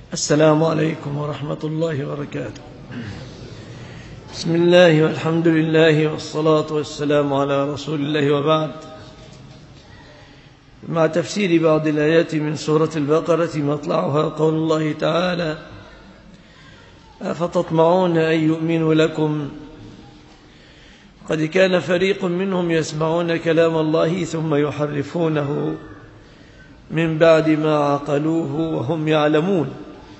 السلام عليكم ورحمة الله وبركاته. بسم الله والحمد لله والصلاة والسلام على رسول الله، وبعد. مع تفسير بعض الآيات من سورة البقرة مطلعها قول الله تعالى: أفتطمعون أن يؤمنوا لكم قد كان فريق منهم يسمعون كلام الله ثم يحرفونه من بعد ما عقلوه وهم يعلمون.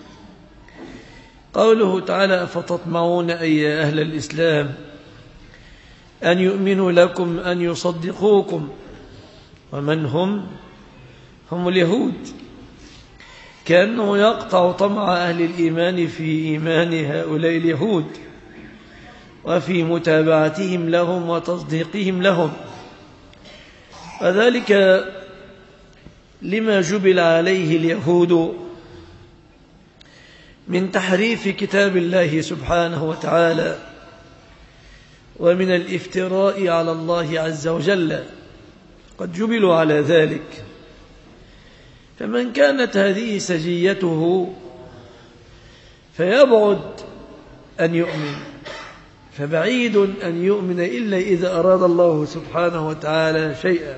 قوله تعالى: أفتطمعون أي أهل الإسلام أن يؤمنوا لكم، أن يصدقوكم. ومن هم اليهود، كأنه يقطع طمع أهل الإيمان في إيمان هؤلاء اليهود وفي متابعتهم لهم وتصديقهم لهم، وذلك لما جبل عليه اليهود من تحريف كتاب الله سبحانه وتعالى ومن الافتراء على الله عز وجل، قد جبلوا على ذلك. فمن كانت هذه سجيته فيبعد أن يؤمن، فبعيد أن يؤمن إلا إذا أراد الله سبحانه وتعالى شيئا.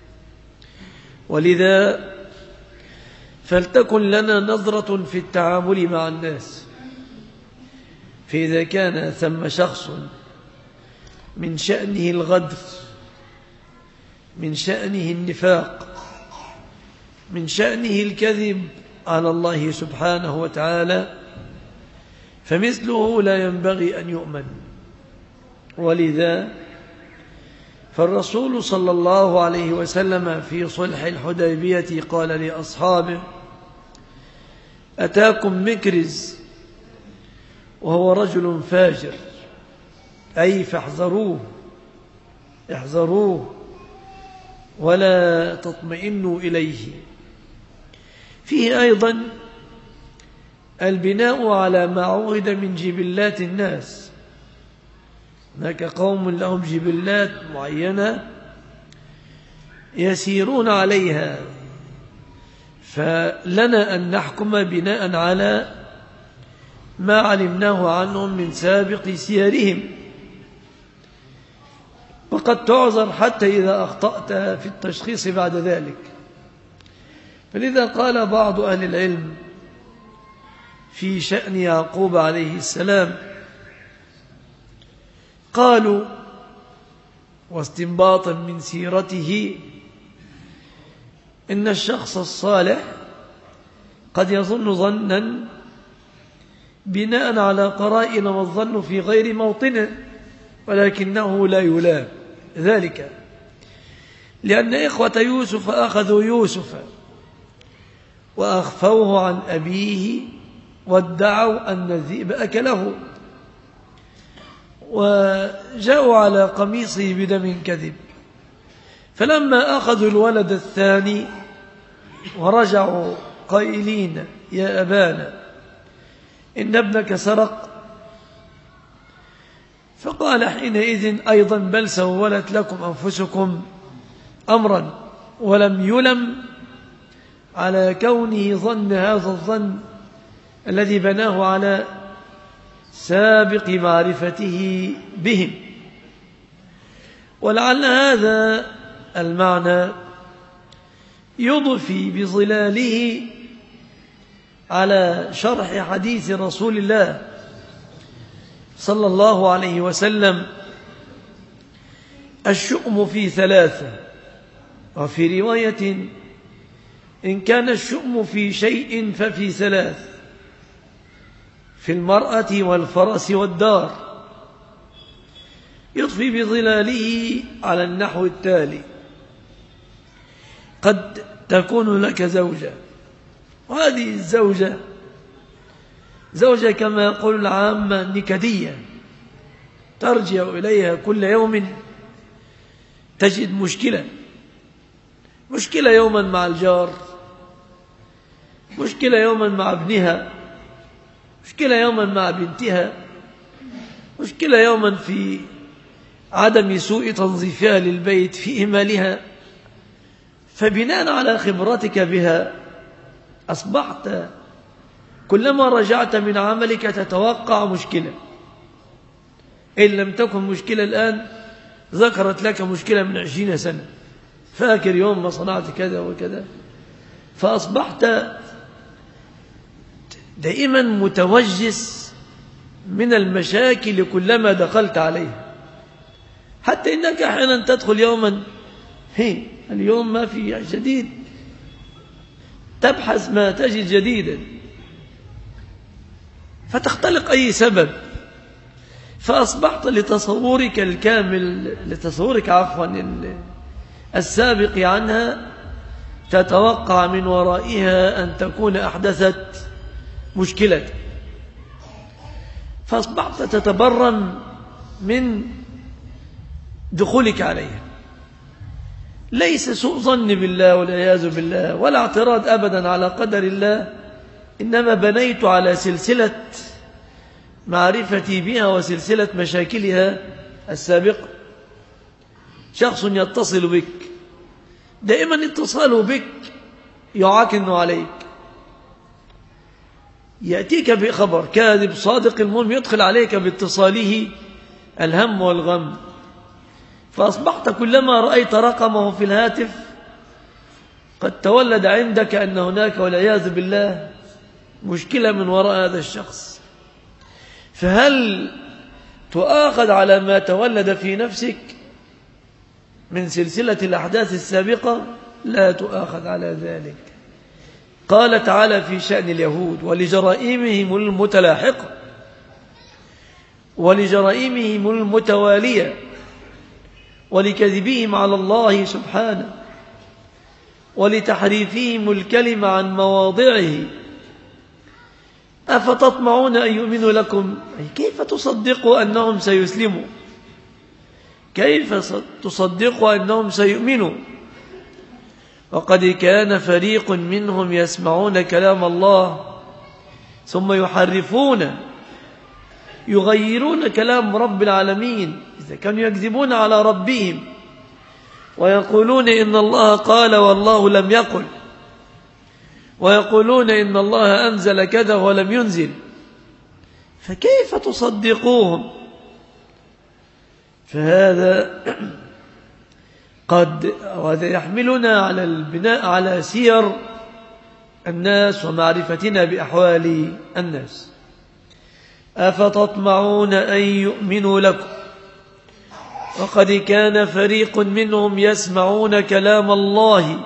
ولذا فلتكن لنا نظرة في التعامل مع الناس، فإذا كان ثم شخص من شأنه الغدر، من شأنه النفاق، من شأنه الكذب على الله سبحانه وتعالى، فمثله لا ينبغي أن يؤمن. ولذا فالرسول صلى الله عليه وسلم في صلح الحديبية قال لأصحابه: أتاكم مكرز وهو رجل فاجر، أي فاحذروه، احذروه ولا تطمئنوا إليه. فيه أيضا البناء على ما عهد من جبلات الناس. هناك قوم لهم جبلات معينة يسيرون عليها، فلنا أن نحكم بناء على ما علمناه عنهم من سابق سيرهم، وقد تعذر حتى إذا أخطأت في التشخيص بعد ذلك. فلذا قال بعض أهل العلم في شأن يعقوب عليه السلام، قالوا واستنباطا من سيرته: إن الشخص الصالح قد يظن ظنا بناء على قرائن، والظن في غير موطنه، ولكنه لا يلام ذلك، لأن إخوة يوسف أخذوا يوسف وأخفوه عن أبيه وادعوا أن الذئب أكله، وجاءوا على قميصه بدم كذب. فلما أخذوا الولد الثاني ورجعوا قائلين: يا أبانا إن ابنك سرق، فقال حينئذ أيضا: بل سولت لكم أنفسكم أمرا، ولم يلم على كونه ظن هذا الظن الذي بناه على سابق معرفته بهم. ولعل هذا المعنى يضفي بظلاله على شرح حديث رسول الله صلى الله عليه وسلم: الشؤم في ثلاثة. وفي رواية: إن كان الشؤم في شيء ففي ثلاث: في المرأة والفرس والدار. يضفي بظلاله على النحو التالي: قد تكون لك زوجة، وهذه الزوجة زوجة كما يقول العامة نكدية، ترجع إليها كل يوم تجد مشكلة يوما مع الجار، مشكلة يوما مع ابنها، مشكلة يوما مع بنتها، مشكلة يوما في عدم سوء تنظيفها للبيت، في إهمالها. فبناء على خبرتك بها أصبحت كلما رجعت من عملك تتوقع مشكلة، إن لم تكن مشكلة الآن ذكرت لك مشكلة من 20 سنة، فاكر يوم ما صنعت كذا وكذا، فأصبحت دائما متوجس من المشاكل كلما دخلت عليها، حتى إنك أحيانا تدخل يوما اليوم ما في جديد، تبحث ما تجد جديدا، فتختلق أي سبب، فأصبحت لتصورك الكامل، السابق عنها، تتوقع من ورائها أن تكون أحدثت مشكلة، فأصبحت تتبرم من دخولك عليها. ليس سوء ظن بالله والعياذ بالله ولا اعتراض أبدا على قدر الله، إنما بنيت على سلسلة معرفتي بها وسلسلة مشاكلها السابقة. شخص يتصل بك، دائما اتصاله بك يعاكن عليك، يأتيك بخبر كاذب صادق، المهم يدخل عليك باتصاله الهم والغم، فأصبحت كلما رأيت رقمه في الهاتف قد تولد عندك أن هناك والعياذ بالله مشكلة من وراء هذا الشخص. فهل تؤاخذ على ما تولد في نفسك من سلسلة الأحداث السابقة؟ لا تؤاخذ على ذلك. قال تعالى في شأن اليهود: ولجرائمهم المتلاحقة ولجرائمهم المتوالية ولكذبهم على الله سبحانه ولتحريفهم الكلمة عن مواضعه أفتطمعون أن يؤمنوا لكم؟ كيف تصدقوا أنهم سيسلموا؟ كيف تصدقوا أنهم سيؤمنوا وقد كان فريق منهم يسمعون كلام الله ثم يغيرون كلام رب العالمين، إذا كانوا يكذبون على ربهم ويقولون إن الله قال والله لم يقل، ويقولون إن الله أنزل كذا ولم ينزل، فكيف تصدقوهم؟ فهذا وهذا يحملنا على البناء على سير الناس ومعرفتنا بأحوال الناس. أفتطمعون أن يؤمنوا لكم وقد كان فريق منهم يسمعون كلام الله.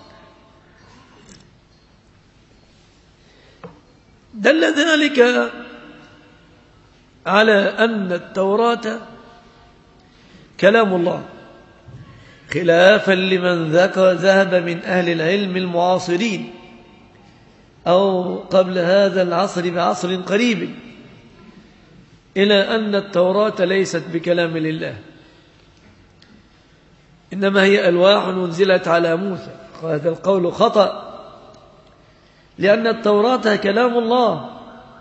دل ذلك على أن التوراة كلام الله، خلافا لمن ذهب من أهل العلم المعاصرين أو قبل هذا العصر بعصر قريب إلى أن التوراة ليست بكلام لله، إنما هي ألواح أنزلت على موسى. وهذا القول خطأ، لأن التوراة كلام الله،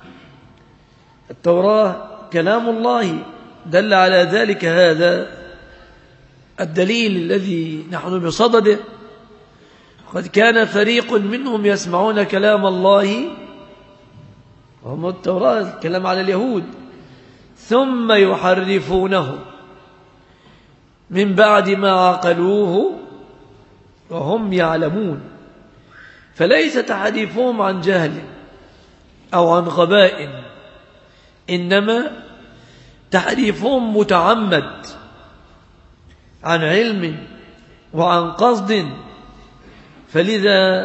التوراة كلام الله، دل على ذلك هذا الدليل الذي نحن بصدده: قد كان فريق منهم يسمعون كلام الله، وهم التوراة، كلام على اليهود، ثم يحرفونه من بعد ما عقلوه وهم يعلمون. فليس تحريفهم عن جهل أو عن غباء، إنما تحريفهم متعمد عن علم وعن قصد، فلذا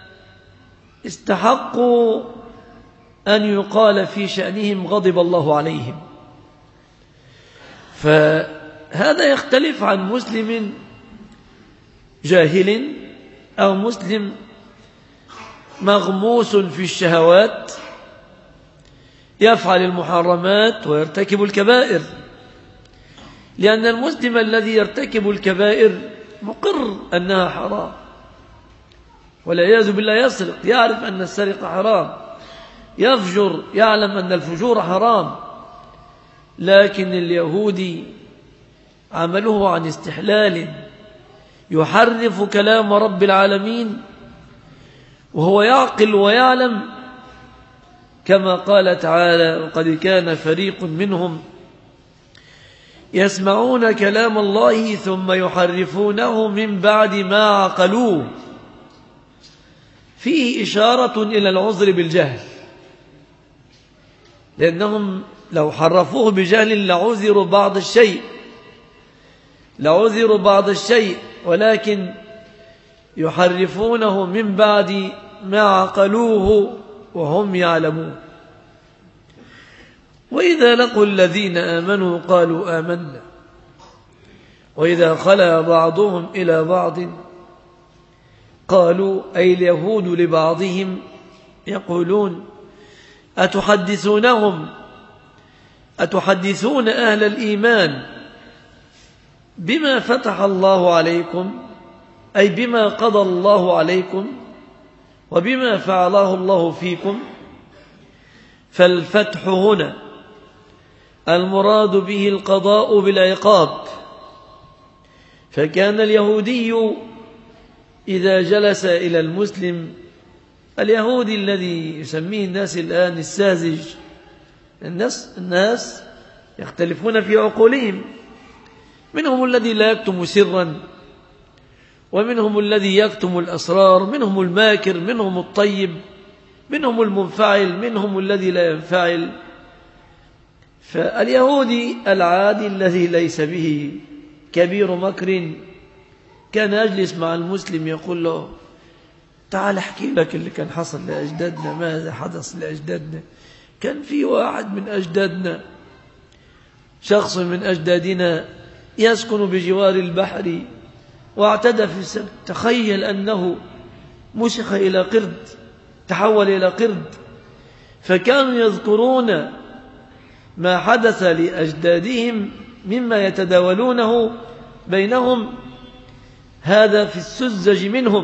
استحقوا أن يقال في شأنهم غضب الله عليهم. فهذا يختلف عن مسلم جاهل أو مسلم مغموس في الشهوات يفعل المحرمات ويرتكب الكبائر، لأن المسلم الذي يرتكب الكبائر مقر أنها حرام، والعياذ بالله يسرق، يعرف أن السرقة حرام، يفجر، يعلم أن الفجور حرام، لكن اليهودي عمله عن استحلال، يحرف كلام رب العالمين وهو يعقل ويعلم كما قال تعالى: وقد كان فريق منهم يسمعون كلام الله ثم يحرفونه من بعد ما عقلوه. فيه إشارة إلى العذر بالجهل، لأنهم لو حرفوه بجهل لعذروا بعض الشيء، ولكن يحرفونه من بعد ما عقلوه وهم يعلمون. وإذا لقوا الذين آمنوا قالوا آمنا، وإذا خلا بعضهم إلى بعض قالوا، أي اليهود لبعضهم، يقولون: أتحدثون أهل الإيمان بما فتح الله عليكم، أي بما قضى الله عليكم وبما فعله الله فيكم. فالفتح هنا المراد به القضاء بالعقاب، فكان اليهودي إذا جلس إلى المسلم، اليهودي الذي يسميه الناس الآن الساذج، الناس يختلفون في عقولهم، منهم الذي لا يكتم سرا، ومنهم الذي يكتم الأسرار، منهم الماكر، منهم الطيب، منهم المنفعل، منهم الذي لا ينفعل. فاليهودي العادي الذي ليس به كبير مكر كان يجلس مع المسلم يقول له: تعال احكي لك اللي كان حصل لأجدادنا، ماذا حدث لأجدادنا. كان في واحد من أجدادنا، شخص من أجدادنا يسكن بجوار البحر واعتدى في السبت، تخيل أنه مسخ إلى قرد، تحول إلى قرد. فكانوا يذكرون ما حدث لأجدادهم مما يتداولونه بينهم، هذا في السذج منهم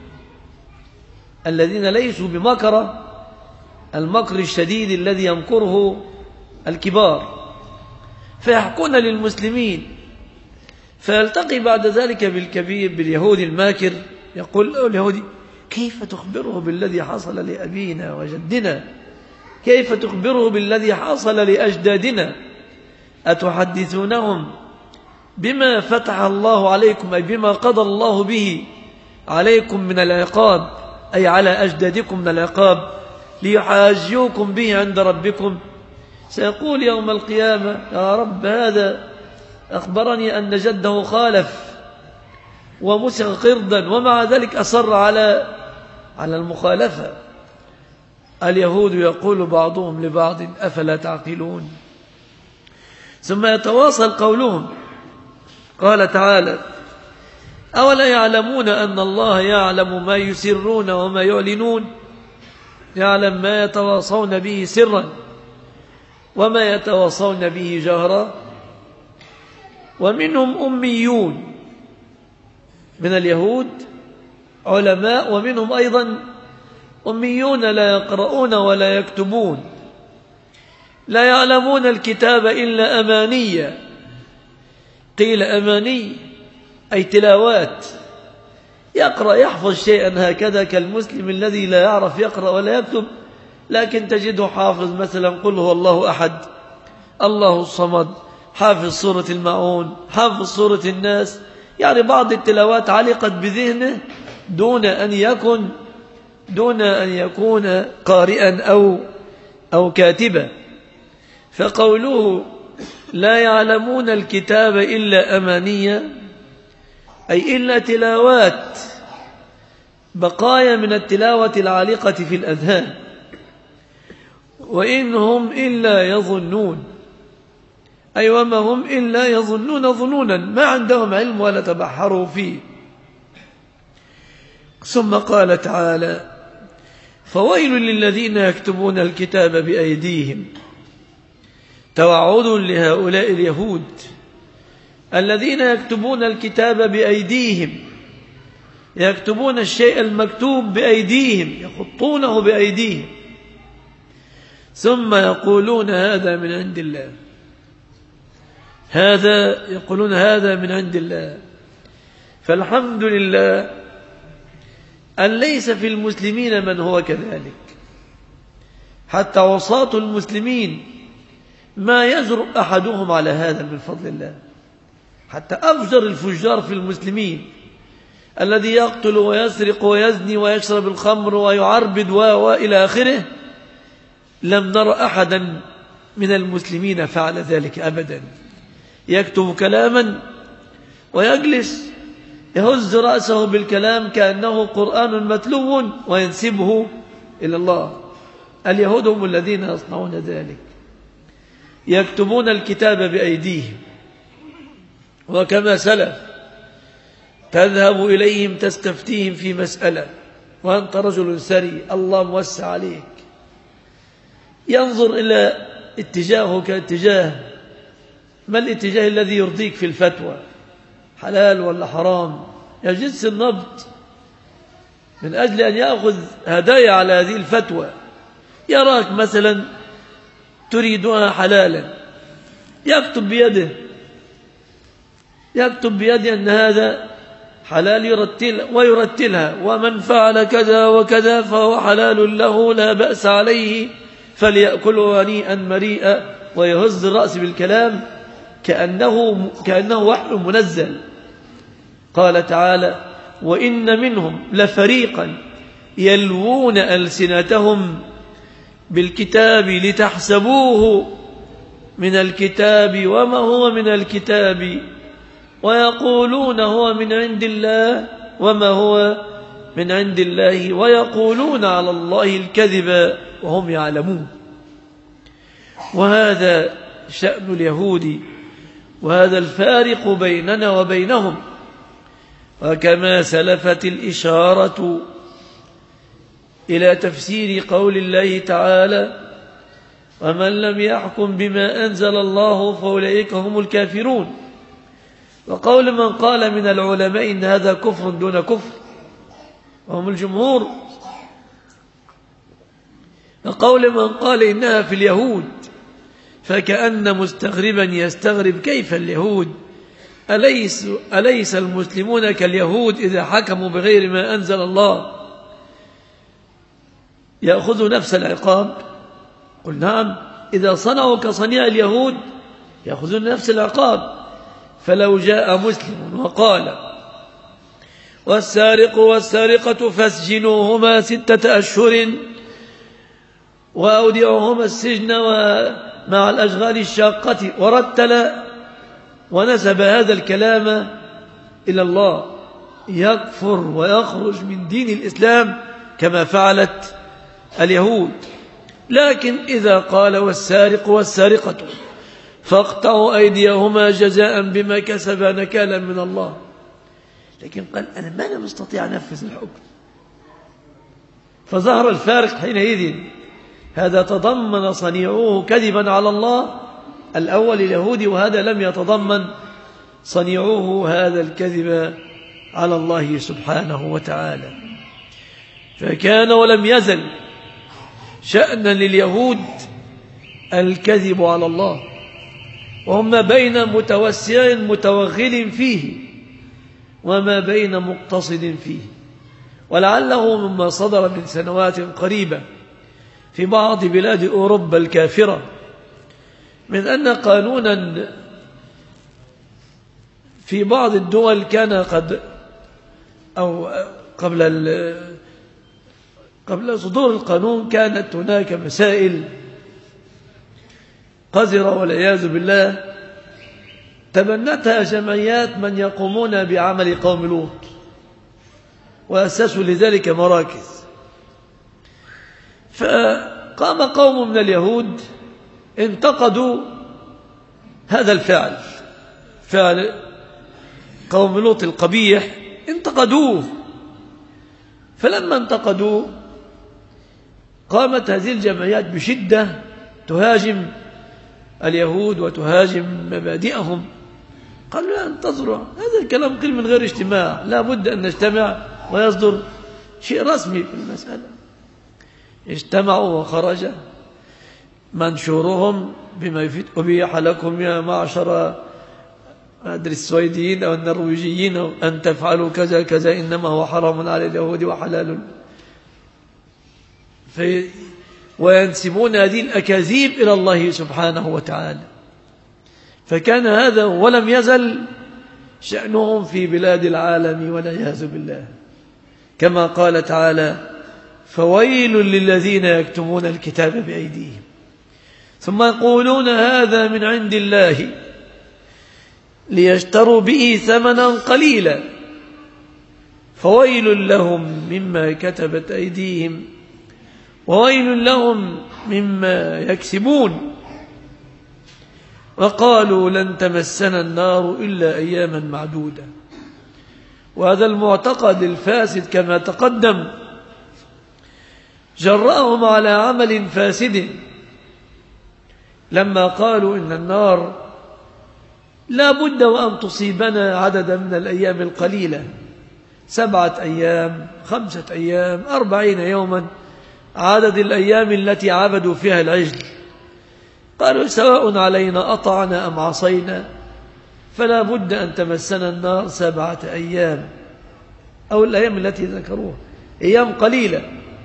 الذين ليسوا بمكر، المكر الشديد الذي يمكره الكبار، فيحكون للمسلمين. فيلتقي بعد ذلك بالكبير، باليهودي الماكر، يقول له اليهودي: كيف تخبره بالذي حصل لأبينا وجدنا؟ كيف تخبره بالذي حصل لأجدادنا؟ أتحدثونهم بما فتح الله عليكم، أي بما قضى الله به عليكم من العقاب، أي على أجدادكم من العقاب، ليحاجوكم به عند ربكم. سيقول يوم القيامة: يا رب، هذا أخبرني أن جده خالف ومسخ قردا، ومع ذلك أصر على المخالفة. اليهود يقول بعضهم لبعض: أفلا تعقلون. ثم يتواصل قولهم، قال تعالى: أولا يعلمون أن الله يعلم ما يسرون وما يعلنون، يعلم ما يتواصون به سرا وما يتواصون به جهرا. ومنهم أميون، من اليهود علماء، ومنهم أيضا أميون لا يقرؤون ولا يكتبون، لا يعلمون الكتاب إلا أمانية. قيل أماني أي تلاوات، يقرأ يحفظ شيئا هكذا كالمسلم الذي لا يعرف يقرأ ولا يكتب، لكن تجده حافظ مثلا قل هو الله أحد، الله الصمد، حافظ سورة المعون، حافظ سورة الناس، يعني بعض التلاوات علقت بذهنه دون أن يكون قارئا أو كاتبا. فقوله لا يعلمون الكتاب إلا أمانية، أي إلا تلاوات، بقايا من التلاوة العالقة في الأذهان. وإن هم إلا يظنون، أي وما هم إلا يظنون ظنونا، ما عندهم علم ولا تبحروا فيه. ثم قال تعالى: فويل للذين يكتبون الكتاب بأيديهم. توعد لهؤلاء اليهود الذين يكتبون الكتاب بأيديهم، يكتبون الشيء المكتوب بأيديهم، يخطونه بأيديهم، ثم يقولون هذا من عند الله، يقولون هذا من عند الله. فالحمد لله أن ليس في المسلمين من هو كذلك، حتى وصاة المسلمين ما يجرؤ أحدهم على هذا من فضل الله. حتى أفجر الفجار في المسلمين الذي يقتل ويسرق ويزني ويشرب الخمر ويعربد وإلى آخره، لم نرى أحدا من المسلمين فعل ذلك أبدا. يكتب كلاما ويجلس يهز رأسه بالكلام كأنه قرآن متلو وينسبه إلى الله. اليهود هم الذين يصنعون ذلك، يكتبون الكتاب بأيديهم، وكما سلف تذهب إليهم تستفتيهم في مسألة وأنت رجل سري الله موسع عليك، ينظر إلى اتجاهه كاتجاه ما الاتجاه الذي يرضيك في الفتوى، حلال ولا حرام، يجس النبض من أجل أن يأخذ هدايا على هذه الفتوى. يراك مثلا تريدها حلالا، يكتب بيده أن هذا حلال ويرتلها، ومن فعل كذا وكذا فهو حلال له لا بأس عليه فليأكله هنيئا مريئا، ويهز الرأس بالكلام كأنه وحي منزل. قال تعالى: وإن منهم لفريقا يلوون ألسنتهم بالكتاب لتحسبوه من الكتاب وما هو من الكتاب ويقولون هو من عند الله وما هو من عند الله ويقولون على الله الكذب وهم يعلمون. وهذا شأن اليهود، وهذا الفارق بيننا وبينهم. وكما سلفت الإشارة إلى تفسير قول الله تعالى: ومن لم يحكم بما أنزل الله فأولئك هم الكافرون، وقول من قال من العلماء إن هذا كفر دون كفر وهم الجمهور، وقول من قال إنها في اليهود، فكأن مستغربا يستغرب كيف اليهود، أليس المسلمون كاليهود إذا حكموا بغير ما أنزل الله يأخذوا نفس العقاب؟ قل نعم، إذا صنعوا كصنيع اليهود يأخذون نفس العقاب. فلو جاء مسلم وقال: والسارق والسارقة فاسجنوهما 6 أشهر وأودعوهما السجن ومع الأشغال الشاقة، ورتل ونسب هذا الكلام إلى الله، يكفر ويخرج من دين الإسلام كما فعلت اليهود. لكن إذا قال: والسارق والسارقة فاقطعوا أيديهما جزاء بما كسبا نكالا من الله، لكن قال: أنا ما مستطيع أنفذ الحكم، فظهر الفارق حينئذ. هذا تضمن صنيعوه كذبا على الله الأول اليهودي، وهذا لم يتضمن صنيعوه هذا الكذب على الله سبحانه وتعالى. فكان ولم يزل شأنا لليهود الكذب على الله، وهم ما بين متوسع متوغل فيه وما بين مقتصد فيه. ولعله مما صدر من سنوات قريبة في بعض بلاد أوروبا الكافرة من أن قانونا في بعض الدول كان قبل صدور القانون كانت هناك مسائل قذرة والعياذ بالله تبنتها جمعيات من يقومون بعمل قوم لوط، وأسسوا لذلك مراكز. فقام قوم من اليهود انتقدوا هذا الفعل، فعل قوم لوط القبيح، انتقدوه. فلما انتقدوه قامت هذه الجمعيات بشدة تهاجم اليهود وتهاجم مبادئهم. قالوا: لا، انتظروا، هذا الكلام قيل من غير اجتماع، لا بد أن نجتمع ويصدر شيء رسمي في المسألة. اجتمعوا وخرج منشورهم بما يفيد: أبيح لكم يا معشر السويديين أو النرويجيين أن تفعلوا كذا كذا، إنما هو حرام على اليهود وحلال. وينسبون هذه الأكاذيب إلى الله سبحانه وتعالى. فكان هذا ولم يزل شأنهم في بلاد العالم والعياذ بالله، كما قال تعالى: فويل للذين يكتمون الكتاب بأيديهم ثم يقولون هذا من عند الله ليشتروا به ثمنا قليلا فويل لهم مما كتبت أيديهم وويل لهم مما يكسبون. وقالوا لن تمسنا النار إلا أياما معدودة. وهذا المعتقد الفاسد كما تقدم جرأهم على عمل فاسد لما قالوا إن النار لا بد وأن تصيبنا عددا من الأيام القليلة، 7 أيام 5 أيام 40 يوما، عدد الأيام التي عبدوا فيها العجل. قالوا سواء علينا أطعنا أم عصينا فلا بد أن تمسنا النار 7 أيام، أو الأيام التي ذكروها أيام قليلة.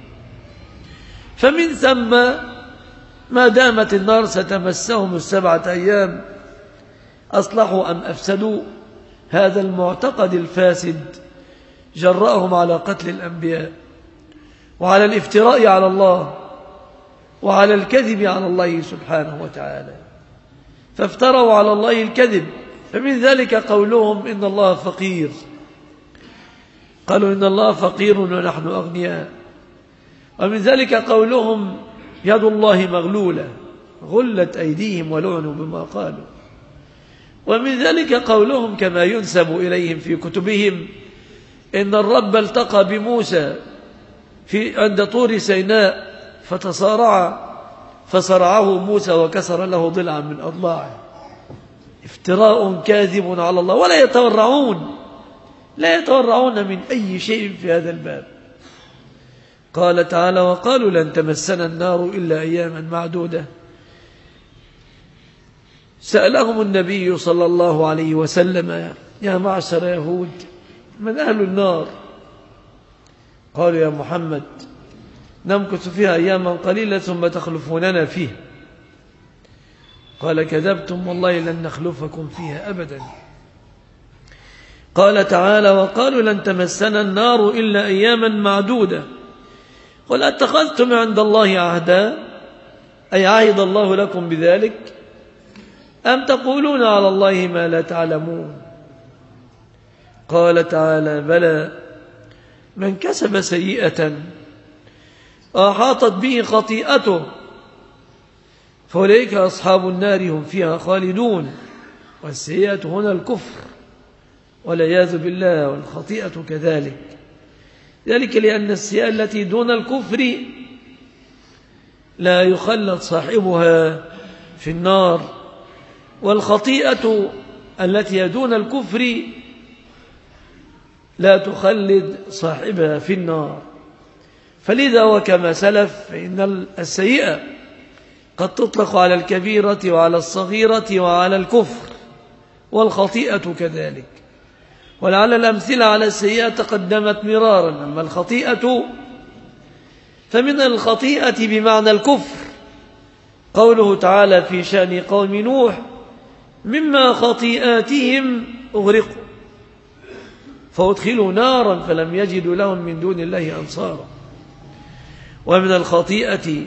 فمن ثم ما دامت النار ستمسهم 7 أيام أصلحوا أم أفسدوا، هذا المعتقد الفاسد جرأهم على قتل الأنبياء وعلى الافتراء على الله وعلى الكذب على الله سبحانه وتعالى، فافتروا على الله الكذب. فمن ذلك قولهم إن الله فقير، قالوا إن الله فقير ونحن أغنياء. ومن ذلك قولهم يد الله مغلولة غلت أيديهم ولعنوا بما قالوا. ومن ذلك قولهم كما ينسب إليهم في كتبهم إن الرب التقى بموسى عند طور سيناء فصرعه موسى وكسر له ضلعا من أضلاعه. افتراء كاذب على الله، ولا يتورعون من أي شيء في هذا الباب. قال تعالى: وقالوا لن تمسنا النار إلا أياما معدودة. سألهم النبي صلى الله عليه وسلم: يا معشر يهود من أهل النار؟ قالوا: يا محمد نمكث فيها أياما قليلة ثم تخلفوننا فيها. قال: كذبتم والله لن نخلفكم فيها أبدا. قال تعالى: وقالوا لن تمسنا النار إلا أياما معدودة. قل اتخذتم عند الله عهدا، أي عهد الله لكم بذلك، أم تقولون على الله ما لا تعلمون؟ قال تعالى: بلى من كسب سيئة أحاطت به خطيئته فأولئك أصحاب النار هم فيها خالدون. والسيئة هنا الكفر والعياذ بالله، والخطيئة كذلك. ذلك لأن السيئة التي دون الكفر لا يخلد صاحبها في النار، والخطيئة التي دون الكفر لا تخلد صاحبها في النار. فلذا وكما سلف فإن السيئة قد تطلق على الكبيرة وعلى الصغيرة وعلى الكفر، والخطيئة كذلك. ولعل الأمثلة على السيئة تقدمت مرارا. أما الخطيئة فمن الخطيئة بمعنى الكفر قوله تعالى في شأن قوم نوح: مما خطيئاتهم أغرقوا فأدخلوا نارا فلم يجدوا لهم من دون الله أنصارا. ومن الخطيئة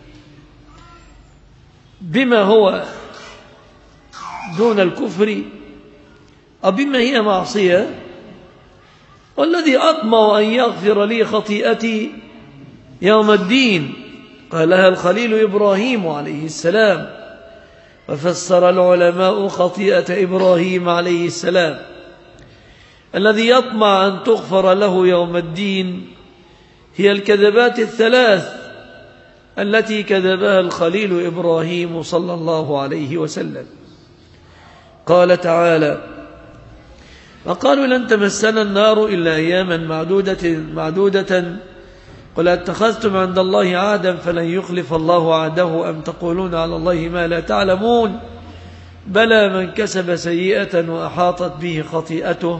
بما هو دون الكفر أو بما هي معصية: والذي أطمع أن يغفر لي خطيئتي يوم الدين، قالها الخليل إبراهيم عليه السلام. وفسر العلماء خطيئة إبراهيم عليه السلام: الذي يطمع أن تغفر له يوم الدين هي الكذبات الثلاث التي كذبها الخليل إبراهيم صلى الله عليه وسلم. قال تعالى: وقالوا لن تمسنا النار إلا أياما معدودة قل اتخذتم عند الله عهدا فلن يخلف الله عهده أم تقولون على الله ما لا تعلمون بلى من كسب سيئة وأحاطت به خطيئته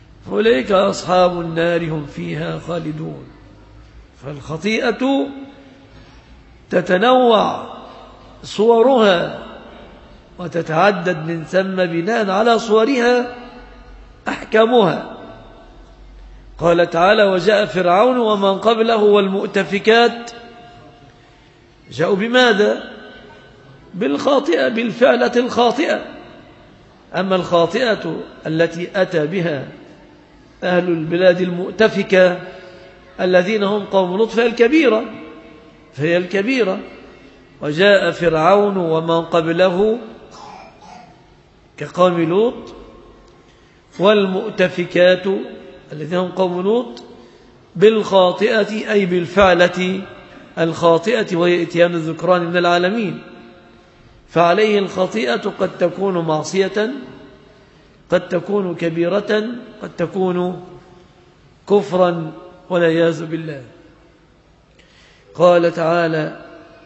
فأولئك أصحاب النار هم فيها خالدون. فالخطيئة تتنوع صورها وتتعدد من ثم بناء على صورها أحكامها. قال تعالى: وجاء فرعون ومن قبله والمؤتفكات. جاءوا بماذا؟ بالخاطئة، بالفعلة الخاطئة. أما الخاطئة التي أتى بها أهل البلاد المؤتفكة الذين هم قوم لوط فهي الكبيرة. وجاء فرعون ومن قبله كقوم لوط، والمؤتفكات الذين هم قوم لوط بالخاطئة أي بالفعلة الخاطئة، وهي إتيان الذكران من العالمين. فعليه الخطيئة قد تكون معصية، قد تكون كبيرة، قد تكون كفرا والعياذ بالله. قال تعالى: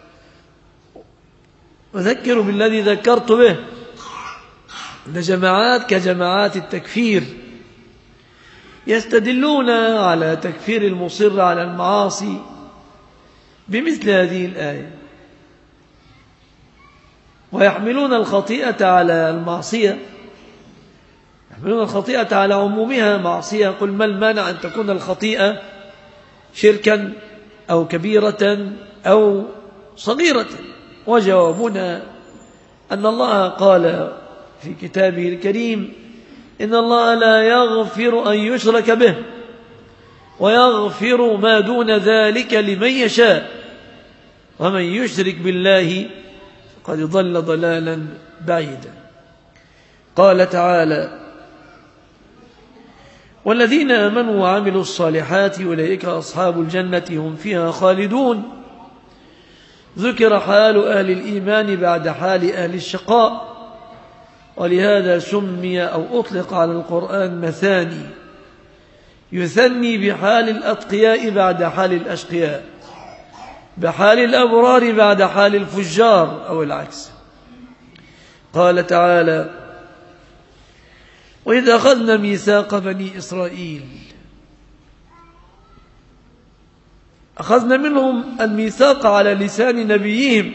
وذكروا بالذي ذكرت به. إن جماعات كجماعات التكفير يستدلون على تكفير المصر على المعاصي بمثل هذه الآية، ويحملون الخطيئة على المعصية، يحملون الخطيئة على عمومها معصية. قل ما المانع أن تكون الخطيئة شركا أو كبيرة أو صغيرة؟ وجوابنا أن الله قال في كتابه الكريم: إن الله لا يغفر أن يشرك به ويغفر ما دون ذلك لمن يشاء ومن يشرك بالله فقد ضل ضلالا بعيدا. قال تعالى: والذين آمنوا وعملوا الصالحات أولئك أصحاب الجنة هم فيها خالدون. ذكر حال أهل الإيمان بعد حال أهل الشقاء، ولهذا سمي أو أطلق على القرآن مثاني، يثني بحال الأتقياء بعد حال الأشقياء، بحال الأبرار بعد حال الفجار أو العكس. قال تعالى: وإذا أخذنا ميثاق بني إسرائيل، أخذنا منهم الميثاق على لسان نبيهم،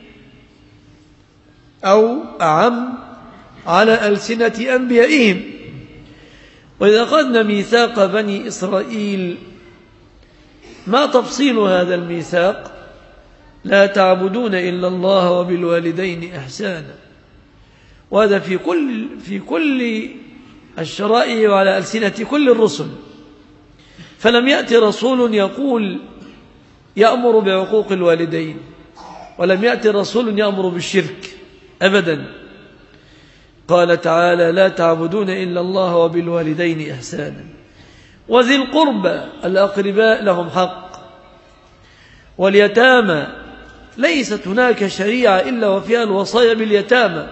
أو أعم على ألسنة أنبيائهم. وإذا أخذنا ميثاق بني إسرائيل، ما تفصيل هذا الميثاق؟ لا تعبدون إلا الله وبالوالدين إحسانا. وهذا في كل الشرائع وعلى ألسنة كل الرسل. فلم يأتي رسول يقول يأمر بعقوق الوالدين، ولم يأتي رسول يأمر بالشرك أبدا. قال تعالى: لا تعبدون إلا الله وبالوالدين إحسانا وذي القربى الأقرباء لهم حق واليتامى. ليست هناك شريعة إلا وفيها الوصايا باليتامى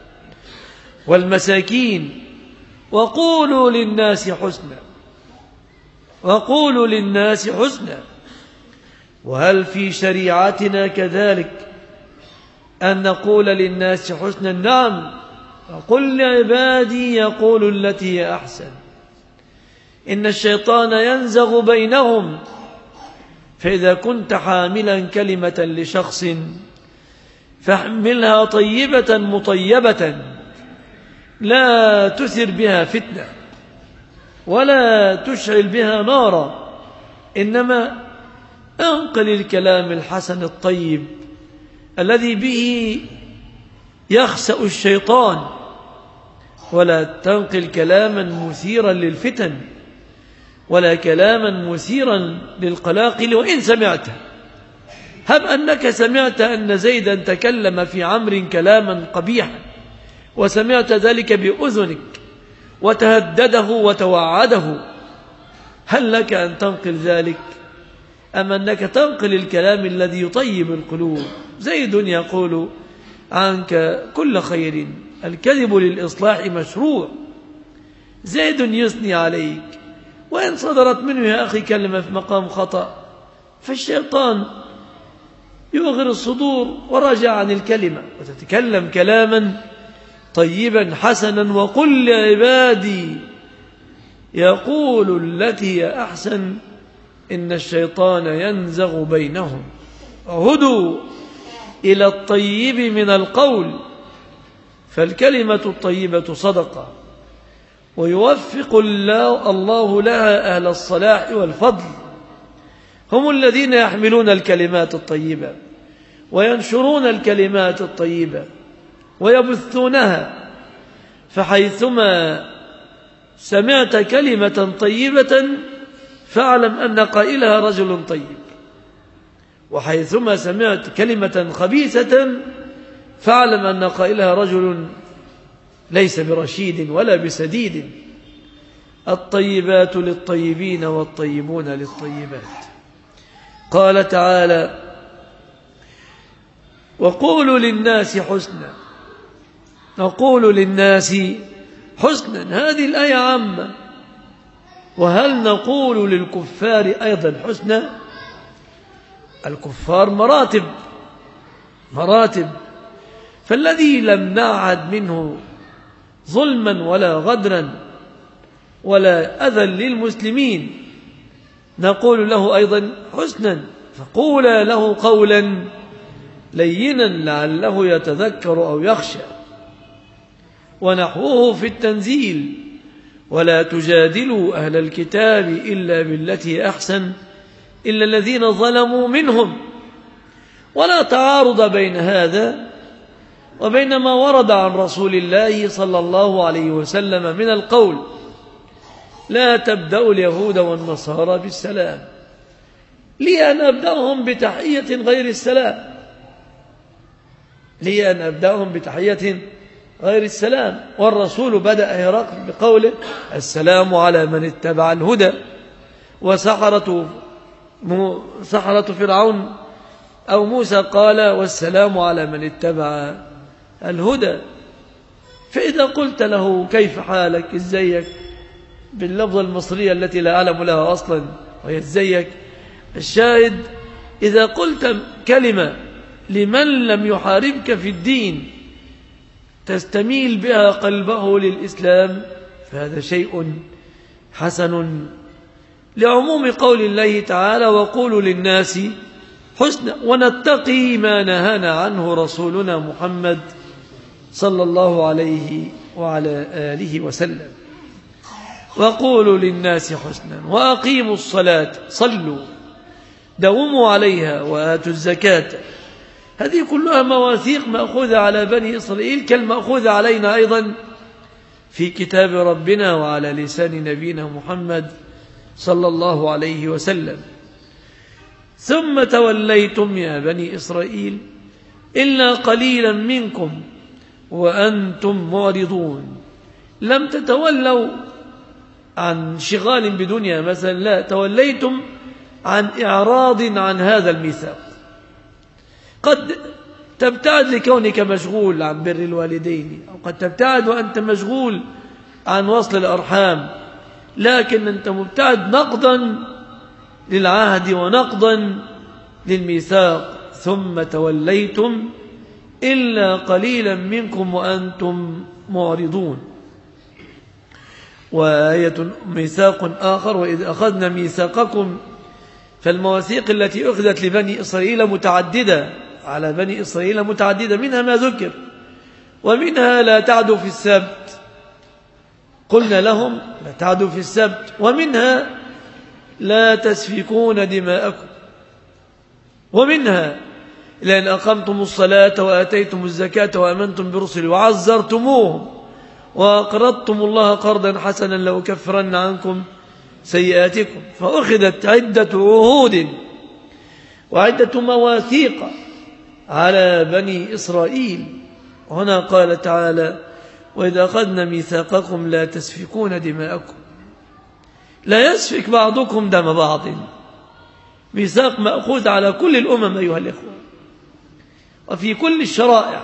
والمساكين. وقولوا للناس حسنا، وقولوا للناس حسنا. وهل في شريعتنا كذلك أن نقول للناس حسنا؟ نعم. وقل لعبادي يقولوا التي هي أحسن إن الشيطان ينزغ بينهم. فإذا كنت حاملا كلمة لشخص فاحملها طيبة مطيبة، لا تثر بها فتنة ولا تشعل بها نارا، إنما انقل الكلام الحسن الطيب الذي به يخسأ الشيطان، ولا تنقل كلاما مثيرا للفتن ولا كلاما مثيرا للقلاقل وإن سمعته. هب أنك سمعت أن زيدا تكلم في عمرو كلاما قبيحا وسمعت ذلك بأذنك وتهدده وتوعده، هل لك أن تنقل ذلك أم أنك تنقل الكلام الذي يطيب القلوب؟ زيد يقول عنك كل خير، الكذب للإصلاح مشروع. زيد يثني عليك، وإن صدرت منه يا أخي كلمة في مقام خطأ فالشيطان يغر الصدور ورجع عن الكلمة، وتتكلم كلاما طيبا حسنا. وقل لعبادي يقول التي هي أحسن إن الشيطان ينزغ بينهم. هدوا إلى الطيب من القول، فالكلمة الطيبة صدقة، ويوفق الله لها أهل الصلاح والفضل، هم الذين يحملون الكلمات الطيبة وينشرون الكلمات الطيبة ويبثونها. فحيثما سمعت كلمة طيبة فاعلم أن قائلها رجل طيب، وحيثما سمعت كلمة خبيثة فاعلم أن قائلها رجل ليس برشيد ولا بسديد. الطيبات للطيبين والطيبون للطيبات. قال تعالى: وقولوا للناس حسنا. نقول للناس حسنا، هذه الآية عامة. وهل نقول للكفار أيضا حسنا؟ الكفار مراتب، فالذي لم نعهد منه ظلما ولا غدرا ولا أذى للمسلمين نقول له أيضا حسنا، فقولا له قولا لينا لعله يتذكر أو يخشى. ونحوه في التنزيل: ولا تجادلوا أهل الكتاب إلا بالتي أحسن إلا الذين ظلموا منهم. ولا تعارض بين هذا وبين ما ورد عن رسول الله صلى الله عليه وسلم من القول: لا تبدأوا اليهود والنصارى بالسلام، لي أن أبدأهم بتحية غير السلام، لي أن أبدأهم بتحية غير السلام. والرسول بدأ هرقل بقوله: السلام على من اتبع الهدى. وسحرة فرعون أو موسى قال: والسلام على من اتبع الهدى. فإذا قلت له كيف حالك، ازيك، باللفظة المصرية التي لا أعلم لها أصلا وهي ازيك، الشاهد إذا قلت كلمة لمن لم يحاربك في الدين تستميل بها قلبه للإسلام فهذا شيء حسن، لعموم قول الله تعالى: وقولوا للناس حسنا، ونتقي ما نهانا عنه رسولنا محمد صلى الله عليه وعلى آله وسلم. وقولوا للناس حسنا وأقيموا الصلاة، صلوا، داوموا عليها، وآتوا الزكاة. هذه كلها مواثيق مأخوذة على بني إسرائيل كالمأخوذة علينا أيضا في كتاب ربنا وعلى لسان نبينا محمد صلى الله عليه وسلم. ثم توليتم يا بني إسرائيل إلا قليلا منكم وأنتم معرضون. لم تتولوا عن شغال بدنيا مثلا، لا، توليتم عن إعراض عن هذا الميثاق. قد تبتعد لكونك مشغول عن بر الوالدين، أو قد تبتعد وأنت مشغول عن وصل الأرحام، لكن أنت مبتعد نقضا للعهد ونقضا للميثاق. ثم توليتم إلا قليلا منكم وأنتم معرضون. وآية ميثاق آخر: وإذ أخذنا ميثاقكم. فالمواثيق التي أخذت لبني إسرائيل متعددة، على بني إسرائيل متعددة، منها ما ذكر، ومنها لا تعدوا في السبت، قلنا لهم لا تعدوا في السبت، ومنها لا تسفكون دماءكم، ومنها لأن أقمتم الصلاة وآتيتم الزكاة وآمنتم برسل وعزرتموهم وأقرضتم الله قرضا حسنا لأكفرن عنكم سيئاتكم. فأخذت عدة عهود وعدة مواثيق على بني إسرائيل. هنا قال تعالى: وإذا أخذنا ميثاقكم لا تسفكون دماءكم. لا يسفك بعضكم دم بعض، ميثاق مأخوذ على كل الأمم أيها الإخوة وفي كل الشرائع.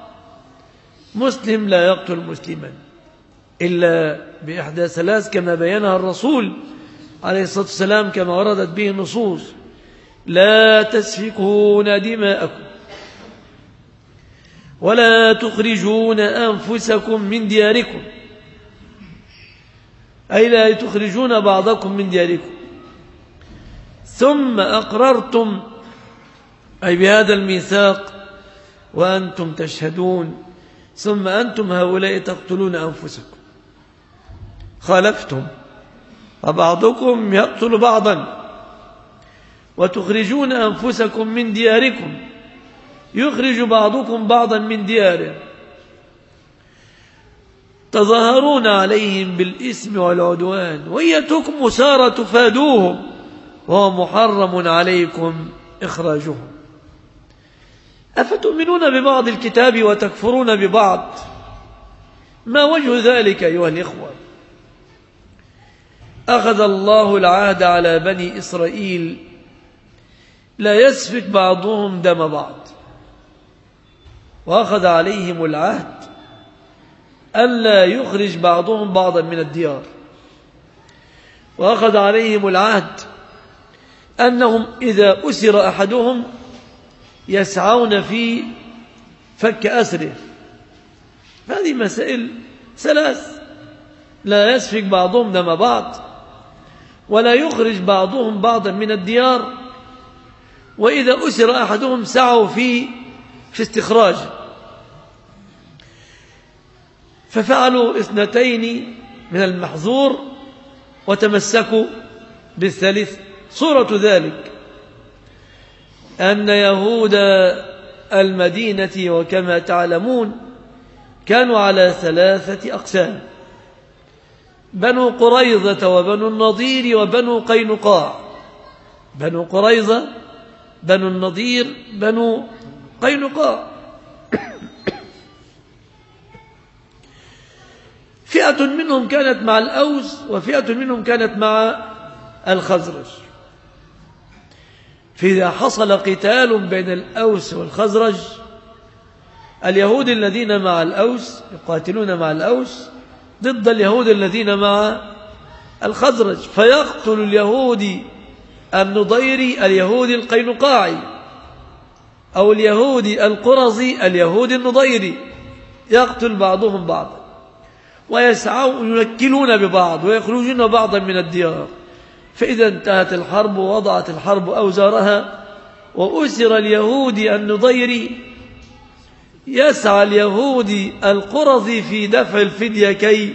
مسلم لا يقتل مسلما إلا بإحدى ثلاث كما بينها الرسول عليه الصلاة والسلام كما وردت به النصوص: لا تسفكون دماءكم، ولا تخرجون أنفسكم من دياركم، أي لا تخرجون بعضكم من دياركم، ثم أقررتم أي بهذا الميثاق وأنتم تشهدون، ثم أنتم هؤلاء تقتلون أنفسكم، خالفتم، وبعضكم يقتل بعضا، وتخرجون أنفسكم من دياركم، يخرج بعضكم بعضا من دياره، تظاهرون عليهم بالإثم والعدوان، وإن يأتوكم أسارى تفادوهم وهو محرم عليكم إخراجهم. أفتؤمنون ببعض الكتاب وتكفرون ببعض؟ ما وجه ذلك أيها الإخوة؟ أخذ الله العهد على بني إسرائيل لا يسفك بعضهم دم بعض، وأخذ عليهم العهد ألا يخرج بعضهم بعضا من الديار، وأخذ عليهم العهد أنهم إذا أسر أحدهم يسعون في فك أسره. هذه مسائل ثلاث: لا يسفك بعضهم دم بعض، ولا يخرج بعضهم بعضا من الديار، وإذا أسر أحدهم سعوا في استخراجه. ففعلوا اثنتين من المحظور وتمسكوا بالثالث. صورة ذلك أن يهود المدينة وكما تعلمون كانوا على 3 أقسام: بنو قريظة وبنو النضير وبنو قينقاع. بنو قريظة، بنو النضير، بنو قينقاع. فئة منهم كانت مع الأوس وفئة منهم كانت مع الخزرج. فإذا حصل قتال بين الأوس والخزرج، اليهود الذين مع الأوس يقاتلون مع الأوس ضد اليهود الذين مع الخزرج، فيقتل اليهودي النضيري اليهودي القينقاعي، أو اليهودي القرظي اليهودي النضيري، يقتل بعضهم بعضا، ويسعون ينكلون ببعض ويخرجون بعضا من الديار. فإذا انتهت الحرب ووضعت الحرب أوزارها وأسر اليهودي النضيري، يسعى اليهودي القرظي في دفع الفدية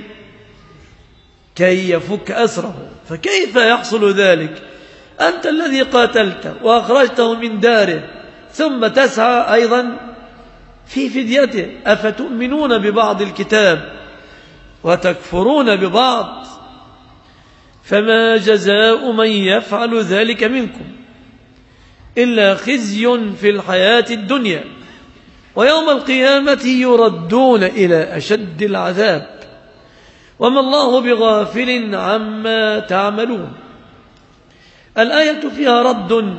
كي يفك أسره. فكيف يحصل ذلك؟ أنت الذي قاتلته وأخرجته من داره ثم تسعى أيضا في فديته. أفتؤمنون ببعض الكتاب وتكفرون ببعض؟ فما جزاء من يفعل ذلك منكم إلا خزي في الحياة الدنيا، ويوم القيامة يردون إلى أشد العذاب، وما الله بغافل عما تعملون. الآية فيها رد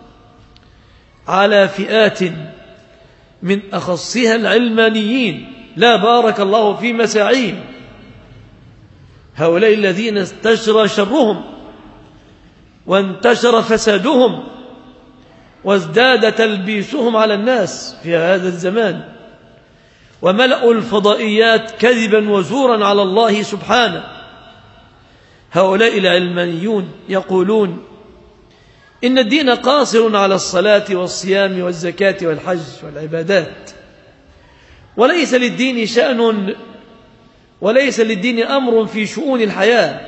على فئات من أخصها العلمانيين، لا بارك الله في مساعيهم، هؤلاء الذين استشرى شرهم وانتشر فسادهم وازداد تلبيسهم على الناس في هذا الزمان، وملأوا الفضائيات كذبا وزورا على الله سبحانه. هؤلاء العلمانيون يقولون إن الدين قاصر على الصلاة والصيام والزكاة والحج والعبادات، وليس للدين شأن وليس للدين أمر في شؤون الحياة.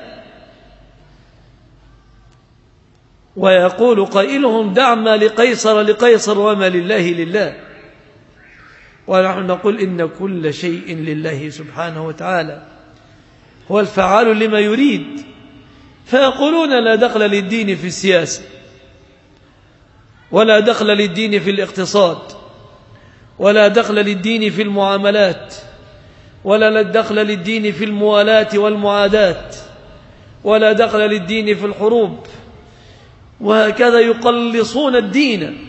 ويقول قائلهم: دع ما لقيصر لقيصر وما لله لله. ونحن نقول إن كل شيء لله سبحانه وتعالى، هو الفعال لما يريد. فيقولون لا دخل للدين في السياسة، ولا دخل للدين في الاقتصاد، ولا دخل للدين في المعاملات، ولا دخل للدين في الموالاة والمعاداة، ولا دخل للدين في الحروب. وهكذا يقلصون الدين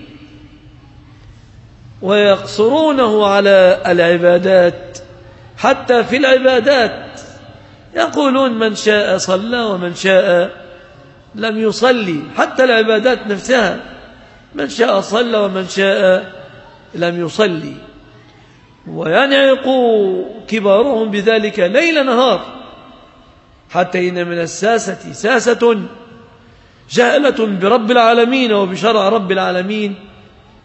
ويقصرونه على العبادات. حتى في العبادات يقولون من شاء صلى ومن شاء لم يصلي. حتى العبادات نفسها من شاء صلى ومن شاء لم يصلي. وينعق كبارهم بذلك ليل نهار، حتى إن من الساسة ساسة جاهلة برب العالمين وبشرع رب العالمين،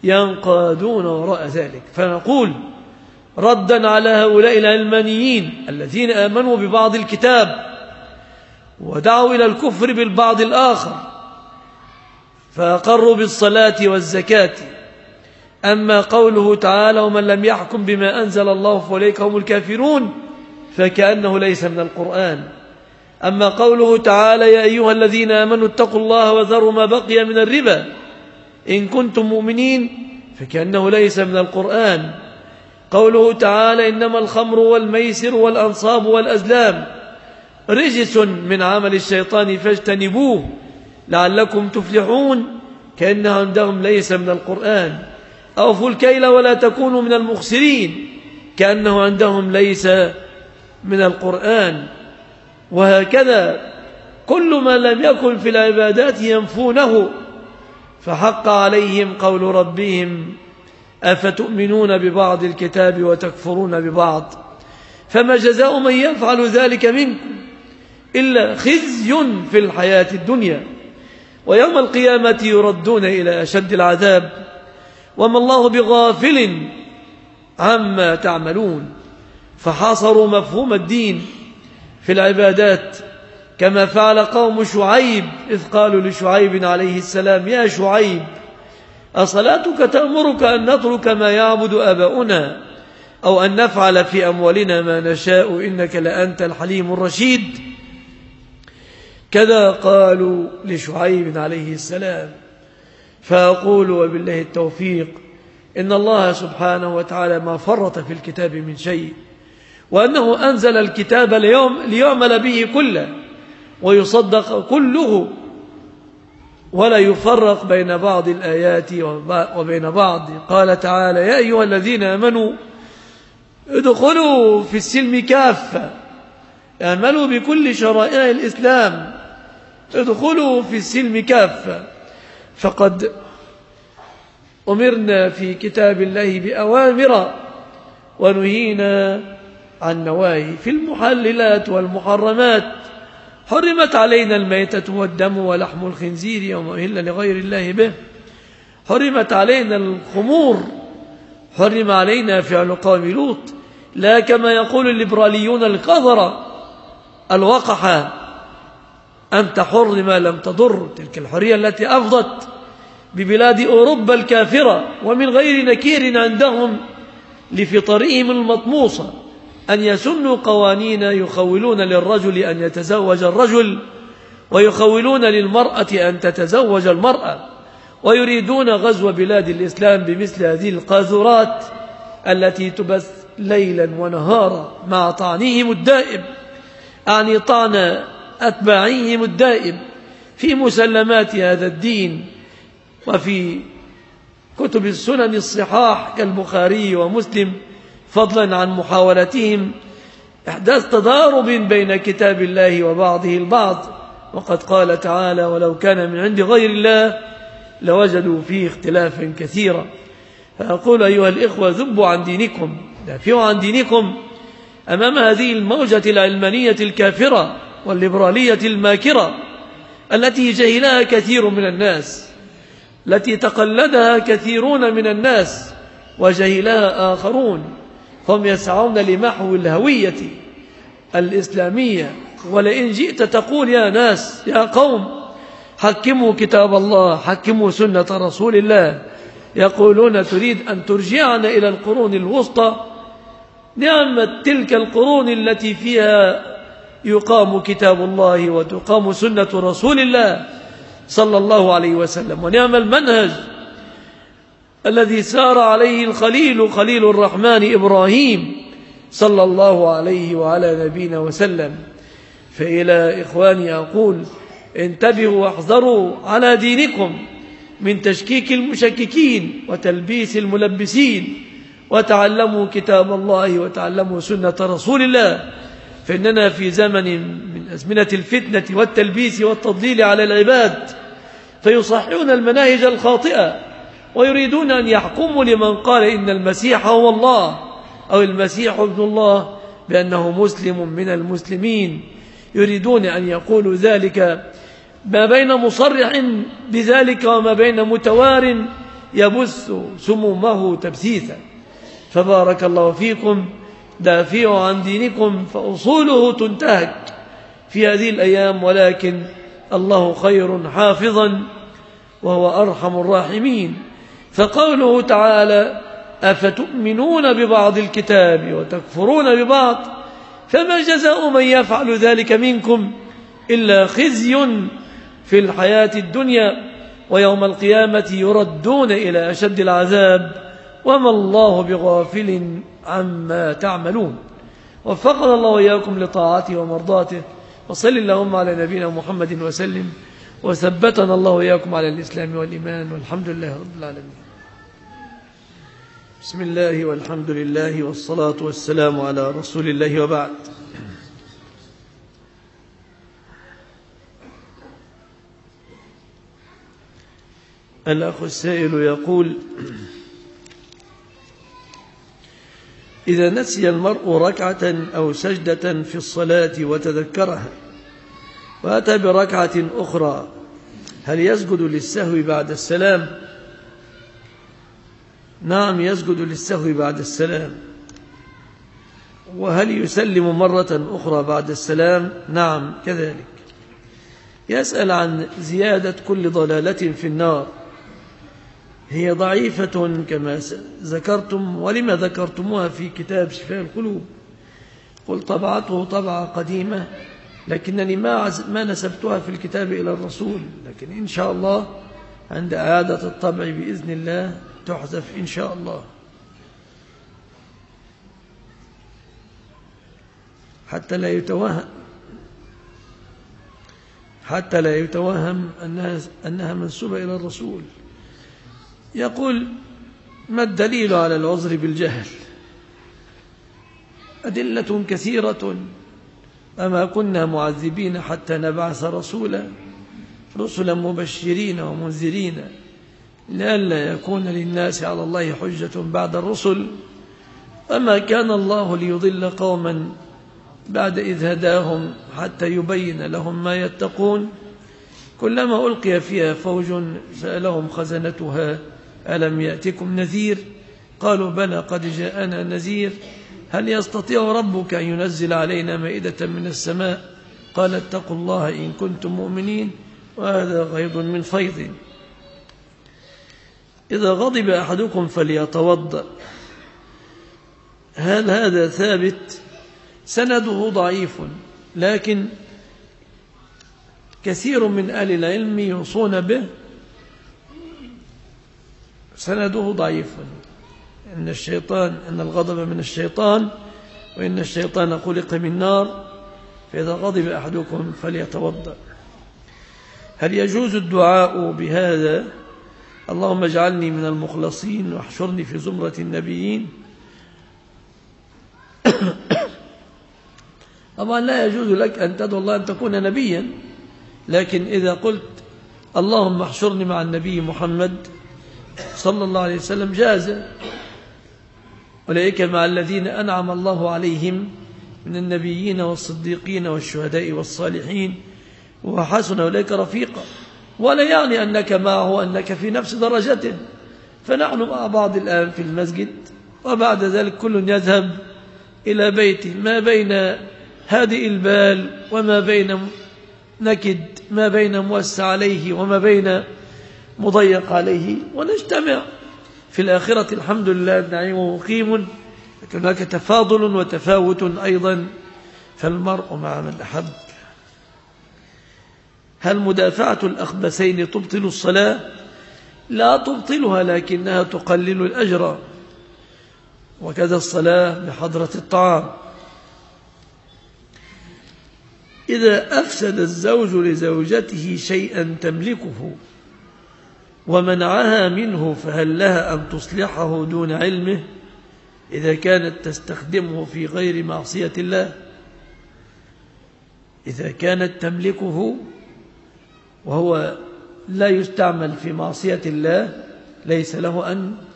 ينقادون وراء ذلك. فنقول ردا على هؤلاء العلمانيين الذين آمنوا ببعض الكتاب ودعوا إلى الكفر بالبعض الآخر فأقروا بالصلاة والزكاة. أما قوله تعالى ومن لم يحكم بما أنزل الله فأولئك هم الكافرون فكأنه ليس من القرآن. أما قوله تعالى يا أيها الذين آمنوا اتقوا الله وذروا ما بقي من الربا إن كنتم مؤمنين فكأنه ليس من القرآن. قوله تعالى إنما الخمر والميسر والأنصاب والأزلام رجس من عمل الشيطان فاجتنبوه لعلكم تفلحون كأنه عندهم ليس من القرآن. أوفوا الكيل ولا تكونوا من المخسرين كأنه عندهم ليس من القرآن. وهكذا كل ما لم يكن في العبادات ينفونه. فحق عليهم قول ربهم أفتؤمنون ببعض الكتاب وتكفرون ببعض فما جزاء من يفعل ذلك منكم إلا خزي في الحياة الدنيا ويوم القيامة يردون إلى أشد العذاب وما الله بغافل عما تعملون. فحاصروا مفهوم الدين في العبادات كما فعل قوم شعيب إذ قالوا لشعيب عليه السلام يا شعيب أصلاتك تأمرك أن نترك ما يعبد آباؤنا أو أن نفعل في أموالنا ما نشاء إنك لأنت الحليم الرشيد. كذا قالوا لشعيب عليه السلام. فأقول وبالله التوفيق إن الله سبحانه وتعالى ما فرط في الكتاب من شيء وأنه أنزل الكتاب ليعمل به كله ويصدق كله ولا يفرق بين بعض الآيات وبين بعض. قال تعالى يا أيها الذين آمنوا ادخلوا في السلم كافة اعملوا بكل شرائع الإسلام ادخلوا في السلم كافة. فقد أمرنا في كتاب الله بأوامر ونهينا عن نواهي. في المحللات والمحرمات حرمت علينا الميتة والدم ولحم الخنزير وما أهل لغير الله به. حرمت علينا الخمور. حرم علينا فعل قوم لوط لا كما يقول الليبراليون القذرة الوقحة أنت حر ما لم تضر. تلك الحرية التي أفضت ببلاد أوروبا الكافرة ومن غير نكير عندهم لفطرهم المطموسة أن يسنوا قوانين يخولون للرجل أن يتزوج الرجل ويخولون للمرأة أن تتزوج المرأة ويريدون غزو بلاد الإسلام بمثل هذه القاذورات التي تبث ليلا ونهارا مع طعنهم الدائم أعني طعن أتباعهم الدائم في مسلمات هذا الدين وفي كتب السنن الصحاح كالبخاري ومسلم فضلا عن محاولتهم إحداث تضارب بين كتاب الله وبعضه البعض. وقد قال تعالى ولو كان من عند غير الله لوجدوا فيه اختلافا كثيرا. فأقول أيها الإخوة ذبوا عن دينكم دافعوا عن دينكم أمام هذه الموجة العلمانية الكافرة والليبرالية الماكرة التي جهلها كثير من الناس التي تقلدها كثيرون من الناس وجهلها آخرون. هم يسعون لمحو الهوية الإسلامية. ولئن جئت تقول يا ناس يا قوم حكموا كتاب الله حكموا سنة رسول الله يقولون تريد أن ترجعنا إلى القرون الوسطى. نعمت تلك القرون التي فيها يقام كتاب الله وتقام سنة رسول الله صلى الله عليه وسلم. ونعم المنهج الذي سار عليه الخليل خليل الرحمن إبراهيم صلى الله عليه وعلى نبينا وسلم. فإلى إخواني أقول انتبهوا واحذروا على دينكم من تشكيك المشككين وتلبيس الملبسين وتعلموا كتاب الله وتعلموا سنة رسول الله. فإننا في زمن من أزمنة الفتنة والتلبيس والتضليل على العباد فيصححون المناهج الخاطئة ويريدون أن يحكموا لمن قال إن المسيح هو الله أو المسيح ابن الله بأنه مسلم من المسلمين. يريدون أن يقولوا ذلك ما بين مصرح بذلك وما بين متوار يبث سمومه تبثيثا. فبارك الله فيكم، دافعوا عن دينكم فأصوله تنتهك في هذه الأيام، ولكن الله خير حافظا وهو أرحم الراحمين. فقوله تعالى: أفتؤمنون ببعض الكتاب وتكفرون ببعض، فما جزاء من يفعل ذلك منكم إلا خزي في الحياة الدنيا، ويوم القيامة يردون إلى أشد العذاب، وما الله بغافل عما تعملون. وفقنا الله وإياكم لطاعته ومرضاته، وصل اللهم على نبينا محمد وسلم، وثبتنا الله وإياكم على الإسلام والإيمان، والحمد لله رب العالمين. بسم الله والحمد لله والصلاة والسلام على رسول الله، وبعد. الأخ السائل يقول: إذا نسي المرء ركعة أو سجدة في الصلاة وتذكرها وأتى بركعة أخرى، هل يسجد للسهو بعد السلام؟ نعم، يسجد للسهو بعد السلام. وهل يسلم مرة أخرى بعد السلام؟ نعم كذلك. يسأل عن زيادة كل ضلالة في النار، هي ضعيفة كما ذكرتم، ولما ذكرتموها في كتاب شفاء القلوب؟ قل طبعته طبعة قديمة، لكنني ما نسبتها في الكتاب إلى الرسول، لكن إن شاء الله عند إعادة الطبع بإذن الله تحذف إن شاء الله، حتى لا يتوهم أنها منسوبة إلى الرسول. يقول: ما الدليل على العذر بالجهل؟ أدلة كثيرة، أما كنا معذبين حتى نبعث رسلا مبشرين ومنذرين لئلا يكون للناس على الله حجة بعد الرسل، وما كان الله ليضل قوما بعد إذ هداهم حتى يبين لهم ما يتقون. كلما ألقي فيها فوج سألهم خزنتها ألم يأتكم نذير؟ قالوا بلى قد جاءنا نذير. هل يستطيع ربك أن ينزل علينا مائدة من السماء؟ قال اتقوا الله إن كنتم مؤمنين، وهذا غيض من فيض. إذا غضب أحدكم فليتوضأ، هل هذا ثابت؟ سنده ضعيف، لكن كثير من أهل العلم يوصون به. سنده ضعيف، إن الغضب من الشيطان، وإن الشيطان خلق من نار، فإذا غضب أحدكم فليتوضأ. هل يجوز الدعاء بهذا: اللهم اجعلني من المخلصين واحشرني في زمرة النبيين؟ طبعا لا يجوز لك أن تدعو الله أن تكون نبيا، لكن إذا قلت اللهم احشرني مع النبي محمد صلى الله عليه وسلم جاز. أولئك مع الذين أنعم الله عليهم من النبيين والصديقين والشهداء والصالحين وحسن أولئك رفيقا. ولا يعني أنك معه أنك في نفس درجته، فنحن مع بعض الآن في المسجد، وبعد ذلك كل يذهب إلى بيته، ما بين هادئ البال وما بين نكد، ما بين موسع عليه وما بين مضيق عليه، ونجتمع في الآخرة الحمد لله النعيم مقيم. لكن هناك تفاضل وتفاوت أيضا، فالمرء مع من أحب. هل مدافعة الأخبثين تبطل الصلاة؟ لا تبطلها، لكنها تقلل الأجر، وكذا الصلاة بحضرة الطعام. إذا أفسد الزوج لزوجته شيئا تملكه ومنعها منه، فهل لها أن تصلحه دون علمه إذا كانت تستخدمه في غير معصية الله؟ إذا كانت تملكه وهو لا يستعمل في معصية الله، ليس له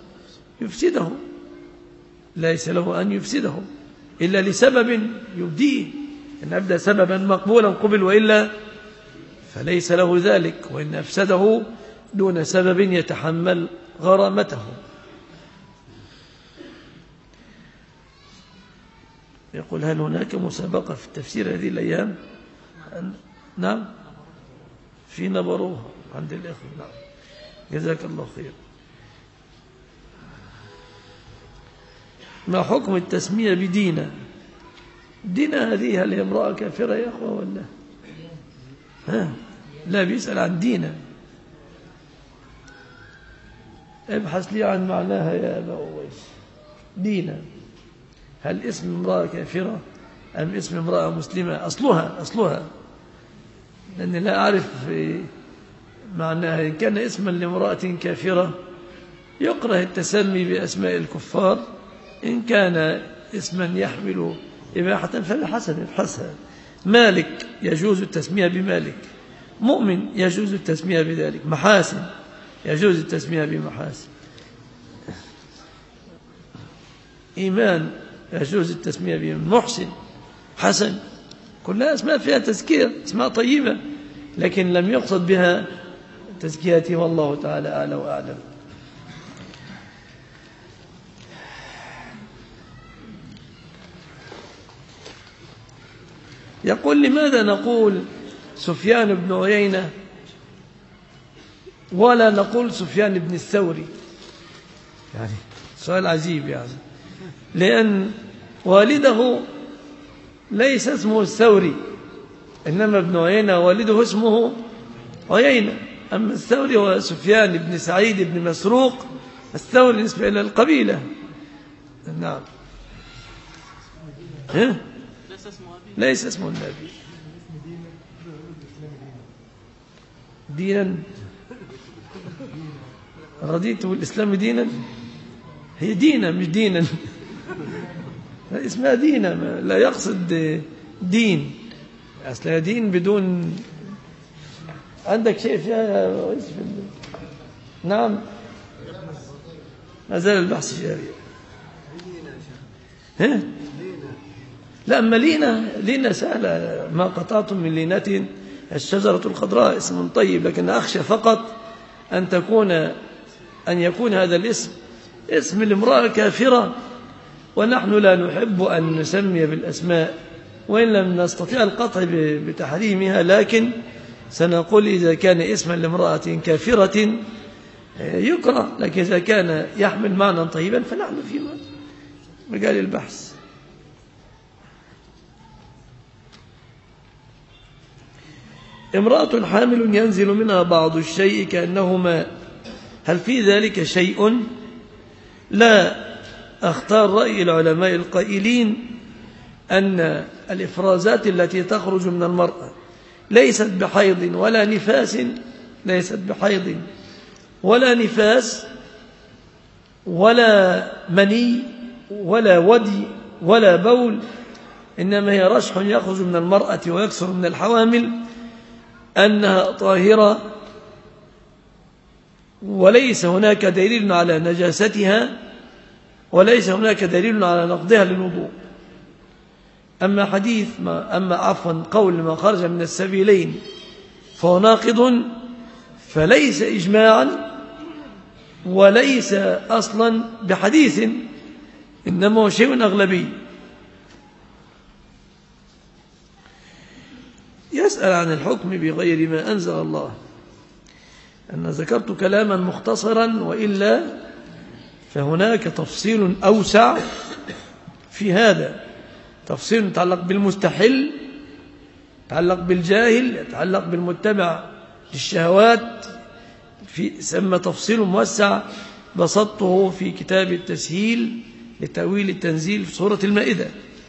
أن يفسده إلا لسبب يبديه. إن أبدى سببا مقبولا قبل، وإلا فليس له ذلك. وإن أفسده دون سبب يتحمل غرامته. يقول هل هناك مسابقة في التفسير هذه الأيام؟ نعم في نبروها عند الإخوة. نعم جزاك الله خير. ما حكم التسمية بدينة؟ دينة هذه هل هي امرأة كافرة يا أخوة ولا؟ لا بيسأل عن دينة. ابحث لي عن معناها يا أبا أويس. دينة هل اسم امرأة كافرة أم اسم امرأة مسلمة؟ أصلها لأني لا أعرف معناها. إن كان اسما لامرأة كافرة يكره التسمي بأسماء الكفار، إن كان اسما يحمل إباحة فبحسن ابحثها. مالك يجوز التسمية بمالك، مؤمن يجوز التسمية بذلك، محاسن يجوز التسمية بمحاسن، إيمان يجوز التسمية بمحسن، حسن، كلها أسماء فيها تزكية، أسماء طيبة، لكن لم يقصد بها تزكيته والله تعالى أعلى وأعلم. يقول لماذا نقول سفيان بن عيينة ولا نقول سفيان بن الثوري؟ يعني سؤال عجيب يعني، لأن والده ليس اسمه الثوري، إنما ابن عيينة والده اسمه عيينة، أما الثوري هو سفيان بن سعيد بن مسروق الثوري نسبة إلى القبيلة. نعم ليس اسمه النبي. دينا رضيت بالإسلام دينا، هي دينا مش دينا اسمها دينا، لا يقصد دين، أصلها دين بدون. عندك شيء فيها؟ نعم ما زال البحث جاري. لا أما لينة سهلة، ما قطعتم من لينة الشجرة الخضراء، اسم طيب، لكن أخشى فقط أن يكون هذا الاسم اسم لامرأة كافرة، ونحن لا نحب أن نسمي بالأسماء، وإن لم نستطيع القطع بتحريمها، لكن سنقول إذا كان اسما لامرأة كافرة يكره، لكن إذا كان يحمل معنى طيبا فنحن في مجال البحث. امرأة حامل ينزل منها بعض الشيء كأنه ماء، هل في ذلك شيء؟ لا، أختار رأي العلماء القائلين أن الإفرازات التي تخرج من المرأة ليست بحيض ولا نفاس، ليست بحيض ولا نفاس ولا مني ولا ودي ولا بول، إنما هي رشح يخرج من المرأة ويكثر من الحوامل، أنها طاهرة وليس هناك دليل على نجاستها وليس هناك دليل على نقضها للوضوء. أما قول ما خرج من السبيلين فهو ناقض، فليس إجماعا وليس أصلا بحديث، إنما هو شيء أغلبي. يسأل عن الحكم بغير ما أنزل الله. أنا ذكرت كلاما مختصرا، وإلا فهناك تفصيل أوسع في هذا، تفصيل يتعلق بالمستحل، يتعلق بالجاهل، يتعلق بالمتبع للشهوات، ثم تفصيل موسع بسطته في كتاب التسهيل لتأويل التنزيل في سورة المائدة.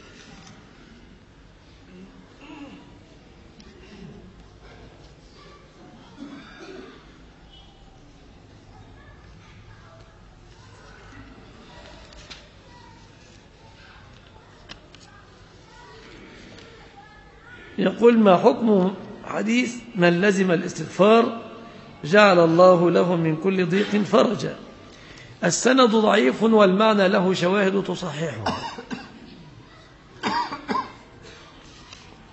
يقول ما حكم حديث من لزم الاستغفار جعل الله له من كل ضيق فرجا؟ السند ضعيف والمعنى له شواهد تصححه.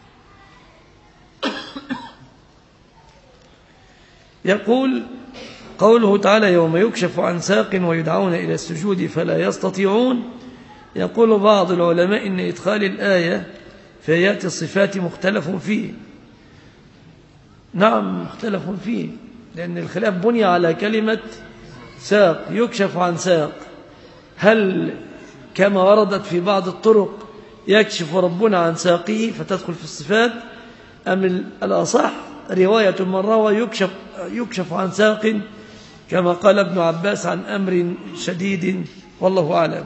يقول قوله تعالى يوم يكشف عن ساق ويدعون إلى السجود فلا يستطيعون. يقول بعض العلماء إن إدخال الآية في آيات الصفات مختلف فيه. نعم مختلف فيه، لأن الخلاف بني على كلمة ساق، يكشف عن ساق، هل كما وردت في بعض الطرق يكشف ربنا عن ساقه فتدخل في الصفات، أم الأصح رواية من روى يكشف عن ساق كما قال ابن عباس عن أمر شديد، والله أعلم.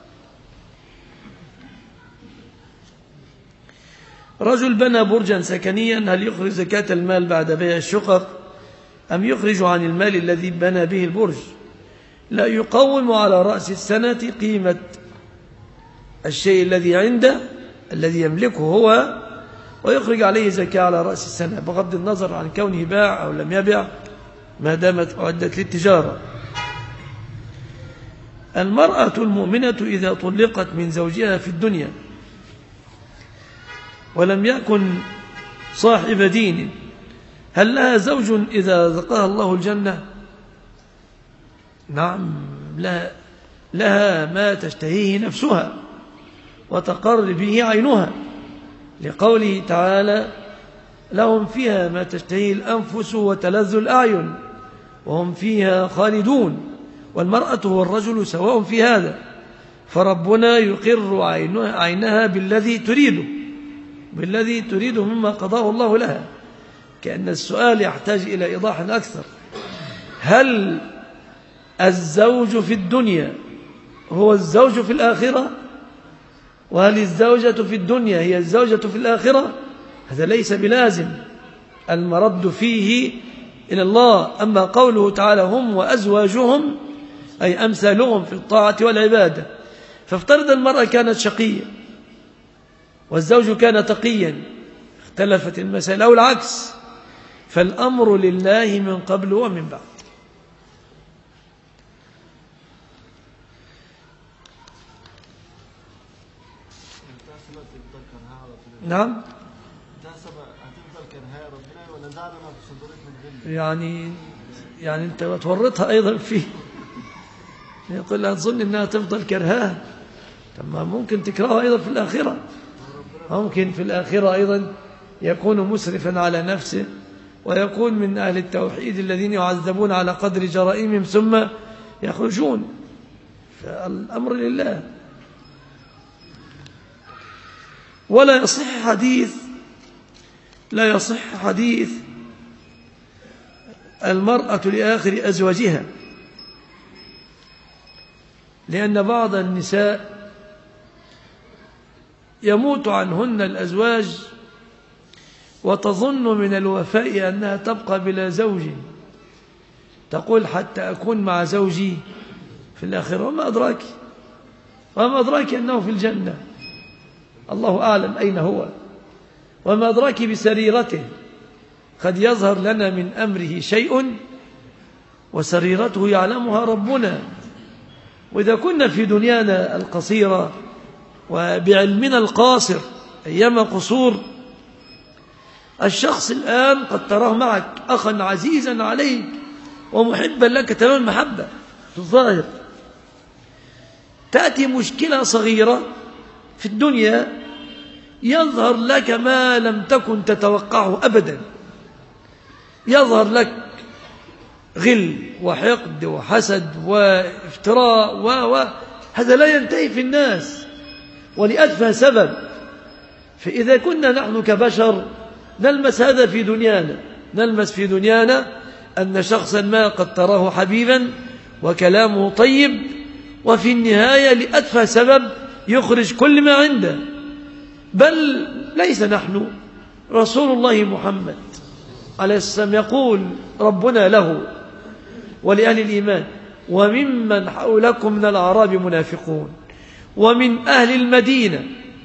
رجل بنى برجا سكنيا، هل يخرج زكاة المال بعد بيع الشقق أم يخرج عن المال الذي بنى به البرج؟ لا، يقوم على رأس السنة قيمة الشيء الذي عنده الذي يملكه هو، ويخرج عليه زكاة على رأس السنة بغض النظر عن كونه باع أو لم يبع ما دامت أعدت للتجارة. المرأة المؤمنة إذا طلقت من زوجها في الدنيا ولم يكن صاحب دين، هل لها زوج إذا ذقها الله الجنة؟ نعم، لها ما تشتهيه نفسها وتقر به عينها، لقوله تعالى لهم فيها ما تشتهيه الأنفس وتلذ الأعين وهم فيها خالدون. والمرأة والرجل سواء في هذا، فربنا يقر عينها بالذي تريده مما قضاه الله لها. كأن السؤال يحتاج إلى إيضاح أكثر. هل الزوج في الدنيا هو الزوج في الآخرة؟ وهل الزوجة في الدنيا هي الزوجة في الآخرة؟ هذا ليس بلازم، المرد فيه إلى الله. أما قوله تعالى هم وأزواجهم أي أمثالهم في الطاعة والعبادة، فافترض المرأة كانت شقية والزوج كان تقيا، اختلفت المسألة، أو العكس، فالأمر لله من قبل ومن بعد. نعم، يعني أنت تورطها أيضا فيه، يقول لها تظن أنها تفضل كرهاه، طب ممكن تكرهها أيضا في الآخرة، ممكن في الآخرة أيضا يكون مسرفا على نفسه ويكون من أهل التوحيد الذين يعذبون على قدر جرائمهم ثم يخرجون، فالأمر لله. ولا يصح حديث المرأة لآخر أزواجها، لأن بعض النساء يموت عنهن الأزواج وتظن من الوفاء أنها تبقى بلا زوج، تقول حتى أكون مع زوجي في الآخرة، وما أدراك أنه في الجنة، الله أعلم أين هو، وما أدراك بسريرته، قد يظهر لنا من أمره شيء وسريرته يعلمها ربنا. وإذا كنا في دنيانا القصيرة وبعلمنا القاصر أيما قصور، الشخص الآن قد تراه معك أخا عزيزا عليك ومحبا لك تمام المحبة في الظاهر، تأتي مشكلة صغيرة في الدنيا يظهر لك ما لم تكن تتوقعه أبدا، يظهر لك غل وحقد وحسد وافتراء هذا لا ينتهي في الناس ولأتفه سبب. فإذا كنا نحن كبشر نلمس هذا في دنيانا، نلمس في دنيانا أن شخصا ما قد تراه حبيبا وكلامه طيب، وفي النهاية لأتفه سبب يخرج كل ما عنده، بل ليس نحن، رسول الله محمد عليه السلام يقول ربنا له ولأهل الإيمان وممن حولكم من الأعراب منافقون ومن أهل المدينة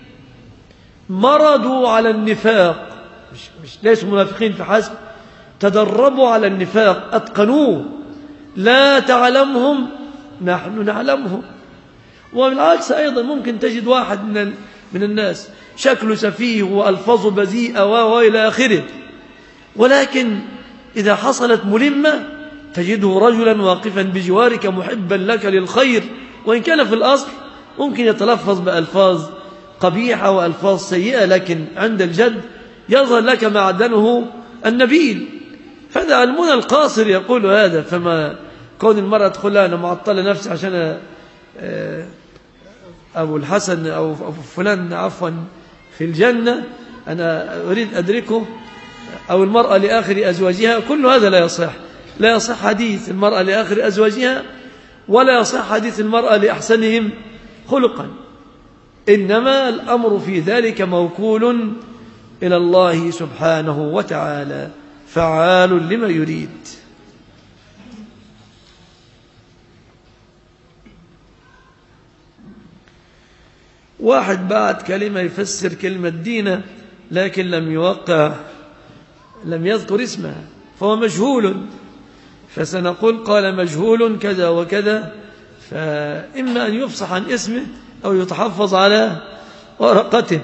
مرضوا على النفاق، مش ليسوا منافقين فحسب، تدربوا على النفاق أتقنوه، لا تعلمهم نحن نعلمهم. وبالعكس أيضا ممكن تجد واحد من الناس شكله سفيه وألفاظه بذيئة وإلى آخره، ولكن إذا حصلت ملمة تجده رجلا واقفا بجوارك محبا لك للخير، وإن كان في الأصل ممكن يتلفظ بألفاظ قبيحة وألفاظ سيئة، لكن عند الجد يظهر لك معدنه النبيل. فهذا علمنا القاصر يقول هذا. فما كون المرأة تقول أنا معطلة نفسي عشان أبو الحسن أو فلان عفوا في الجنة أنا أريد أدركه، أو المرأة لآخر أزواجها، كل هذا لا يصح. لا يصح حديث المرأة لآخر أزواجها، ولا يصح حديث المرأة لأحسنهم خلقا. إنما الأمر في ذلك موكول إلى الله سبحانه وتعالى، فعال لما يريد. واحد بعد كلمة يفسر كلمة دينة لكن لم يذكر اسمها، فهو مجهول، فسنقول قال مجهول كذا وكذا، فإما أن يفصح عن اسمه أو يتحفظ على ورقته.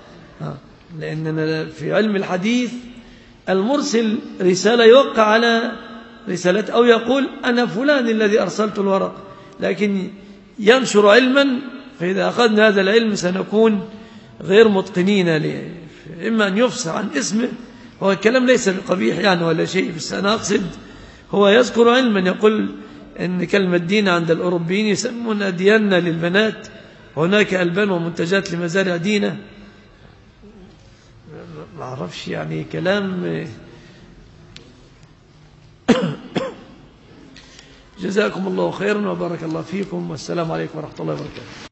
لأننا في علم الحديث المرسل رسالة يوقع على رسالته، أو يقول أنا فلان الذي أرسلت الورق، لكن ينشر علما، فإذا أخذنا هذا العلم سنكون غير متقنين له. إما أن يفصح عن اسمه، هو الكلام ليس بقبيح يعني ولا شيء، بس أنا أقصد هو يذكر علما يقول إن كلمة دين عند الأوروبيين يسمون ديانة للبنات، هناك ألبان ومنتجات لمزارع دينة. ما أعرفش يعني كلام. جزاكم الله خيرا وبارك الله فيكم، والسلام عليكم ورحمة الله وبركاته.